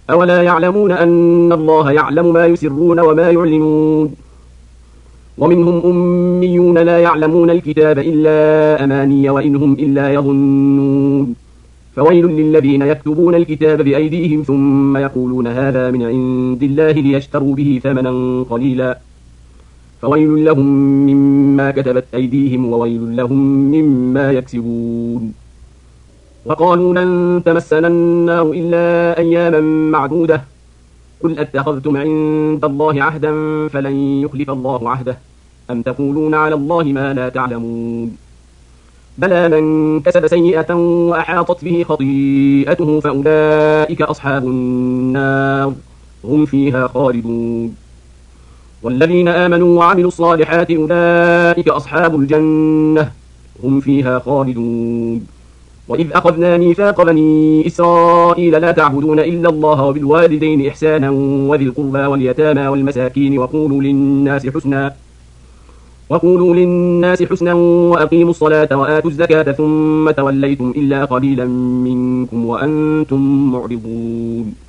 أولا يعلمون أن الله يعلم ما يسرون وما يعلنون ومنهم أميون لا يعلمون الكتاب إلا أماني وإنهم إلا يظنون فويل للذين يكتبون الكتاب بأيديهم ثم يقولون هذا من عند الله ليشتروا به ثمنا قليلا فويل لهم مما كتبت أيديهم وويل لهم مما يكسبون وقالوا لن تمسنا النار إلا أياما معدودة قل أتخذتم عند الله عهدا فلن يخلف الله عهده أم تقولون على الله ما لا تعلمون بلى من كسب سيئة وأحاطت به خطيئته فأولئك أصحاب النار هم فيها خالدون والذين آمنوا وعملوا الصالحات أولئك أصحاب الجنة هم فيها خالدون وإذ أخذنا ميثاق بني إسرائيل لا تعبدون إلا الله وبالوالدين إحسانا وذي القربى واليتامى والمساكين وقولوا للناس حسنا وأقيموا الصلاة وآتوا الزكاة ثم توليتم إلا قليلا منكم وأنتم معرضون